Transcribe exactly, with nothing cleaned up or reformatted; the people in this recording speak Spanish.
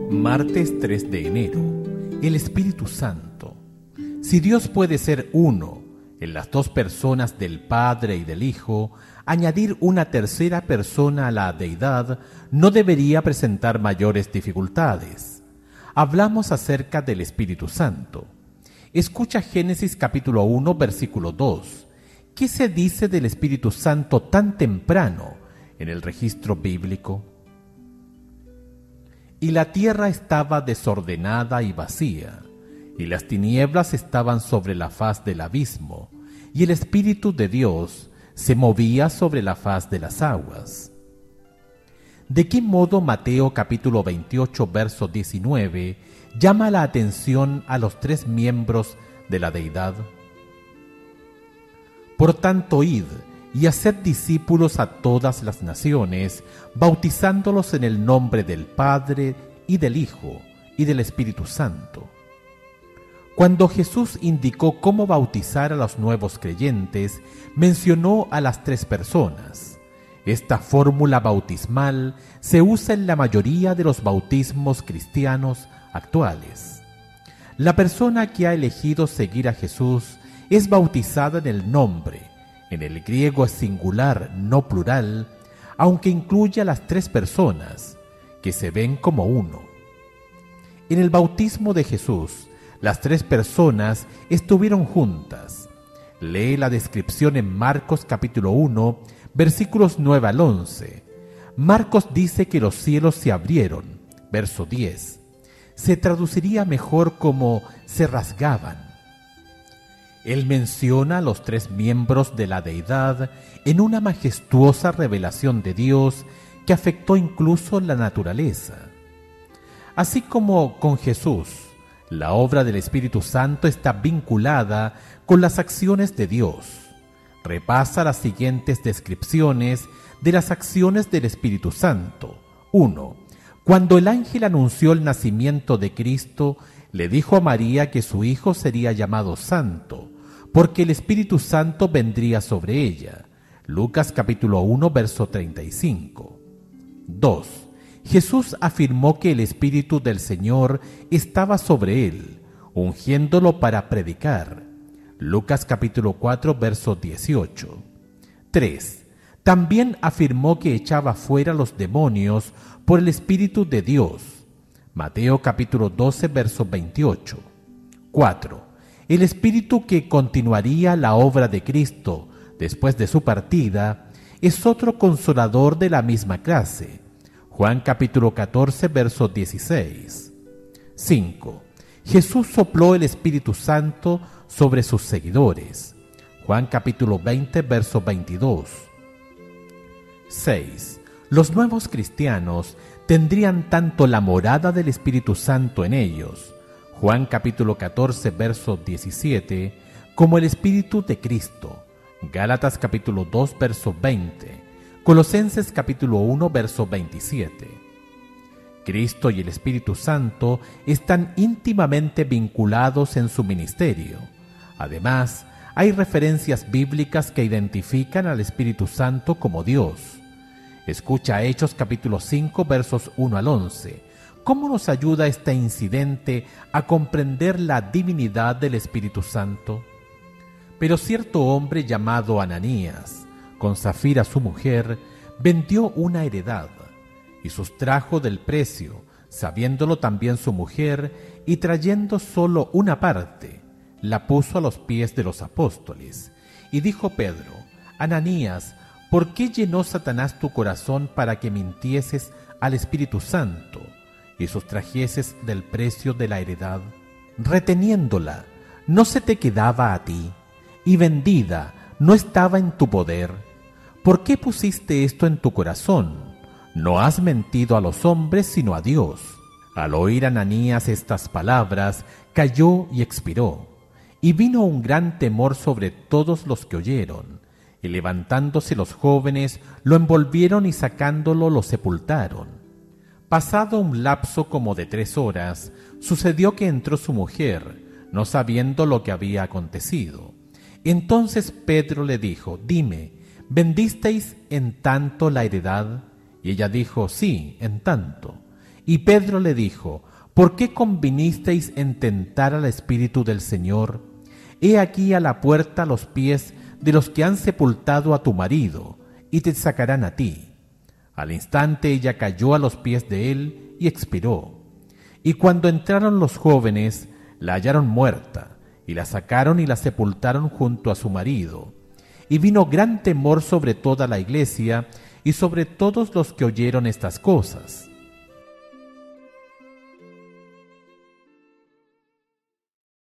Martes tres de enero. El Espíritu Santo. Si Dios puede ser uno en las dos personas del Padre y del Hijo, añadir una tercera persona a la deidad no debería presentar mayores dificultades. Hablamos acerca del Espíritu Santo. Escucha Génesis capítulo uno, versículo dos. ¿Qué se dice del Espíritu Santo tan temprano en el registro bíblico? Y la tierra estaba desordenada y vacía, y las tinieblas estaban sobre la faz del abismo, y el Espíritu de Dios se movía sobre la faz de las aguas. ¿De qué modo Mateo capítulo veintiocho, verso diecinueve, llama la atención a los tres miembros de la deidad? Por tanto, id y haced discípulos a todas las naciones, bautizándolos en el nombre del Padre, y del Hijo, y del Espíritu Santo. Cuando Jesús indicó cómo bautizar a los nuevos creyentes, mencionó a las tres personas. Esta fórmula bautismal se usa en la mayoría de los bautismos cristianos actuales. La persona que ha elegido seguir a Jesús es bautizada en el nombre. En el griego es singular, no plural, aunque incluye a las tres personas, que se ven como uno. En el bautismo de Jesús, las tres personas estuvieron juntas. Lee la descripción en Marcos capítulo uno, versículos nueve al once. Marcos dice que los cielos se abrieron, verso diez. Se traduciría mejor como se rasgaban. Él menciona a los tres miembros de la deidad en una majestuosa revelación de Dios que afectó incluso la naturaleza. Así como con Jesús, la obra del Espíritu Santo está vinculada con las acciones de Dios. Repasa las siguientes descripciones de las acciones del Espíritu Santo. uno. Cuando el ángel anunció el nacimiento de Cristo, le dijo a María que su hijo sería llamado Santo, porque el Espíritu Santo vendría sobre ella. Lucas capítulo uno, verso treinta y cinco. dos. Jesús afirmó que el Espíritu del Señor estaba sobre él, ungiéndolo para predicar. Lucas capítulo cuatro, verso dieciocho. tres. También afirmó que echaba fuera los demonios por el Espíritu de Dios. Mateo capítulo doce, verso veintiocho. cuatro. El Espíritu que continuaría la obra de Cristo después de su partida es otro consolador de la misma clase. Juan capítulo catorce, verso dieciséis. cinco. Jesús sopló el Espíritu Santo sobre sus seguidores. Juan capítulo veinte, verso veintidós. seis. Los nuevos cristianos tendrían tanto la morada del Espíritu Santo en ellos, Juan capítulo catorce, verso diecisiete, como el Espíritu de Cristo, Gálatas capítulo dos, verso veinte, Colosenses capítulo uno, verso veintisiete. Cristo y el Espíritu Santo están íntimamente vinculados en su ministerio. Además, hay referencias bíblicas que identifican al Espíritu Santo como Dios. Escucha Hechos capítulo cinco, versos uno al once. ¿Cómo nos ayuda este incidente a comprender la divinidad del Espíritu Santo? Pero cierto hombre llamado Ananías, con Zafira su mujer, vendió una heredad y sustrajo del precio, sabiéndolo también su mujer, y trayendo solo una parte, la puso a los pies de los apóstoles. Y dijo Pedro: Ananías, ¿por qué llenó Satanás tu corazón para que mintieses al Espíritu Santo y sustrajeses del precio de la heredad? Reteniéndola, ¿no se te quedaba a ti? Y vendida, ¿no estaba en tu poder? ¿Por qué pusiste esto en tu corazón? No has mentido a los hombres, sino a Dios. Al oír Ananías estas palabras, cayó y expiró. Y vino un gran temor sobre todos los que oyeron. Y levantándose los jóvenes, lo envolvieron y sacándolo lo sepultaron. Pasado un lapso como de tres horas, sucedió que entró su mujer, no sabiendo lo que había acontecido. Entonces Pedro le dijo: Dime, ¿vendisteis en tanto la heredad? Y ella dijo: Sí, en tanto. Y Pedro le dijo: ¿Por qué convinisteis en tentar al Espíritu del Señor? He aquí a la puerta los pies de los que han sepultado a tu marido, y te sacarán a ti. Al instante ella cayó a los pies de él y expiró. Y cuando entraron los jóvenes, la hallaron muerta, y la sacaron y la sepultaron junto a su marido. Y vino gran temor sobre toda la iglesia y sobre todos los que oyeron estas cosas.